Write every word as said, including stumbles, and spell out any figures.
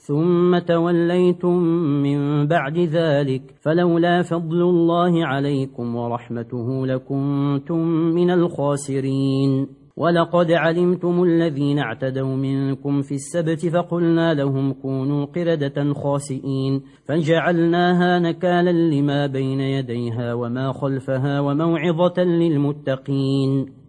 ثم توليتم من بعد ذلك فلولا فضل الله عليكم ورحمته لكنتم من الخاسرين. ولقد علمتم الذين اعتدوا منكم في السبت فقلنا لهم كونوا قردة خاسئين فجعلناها نكالا لما بين يديها وما خلفها وموعظة للمتقين.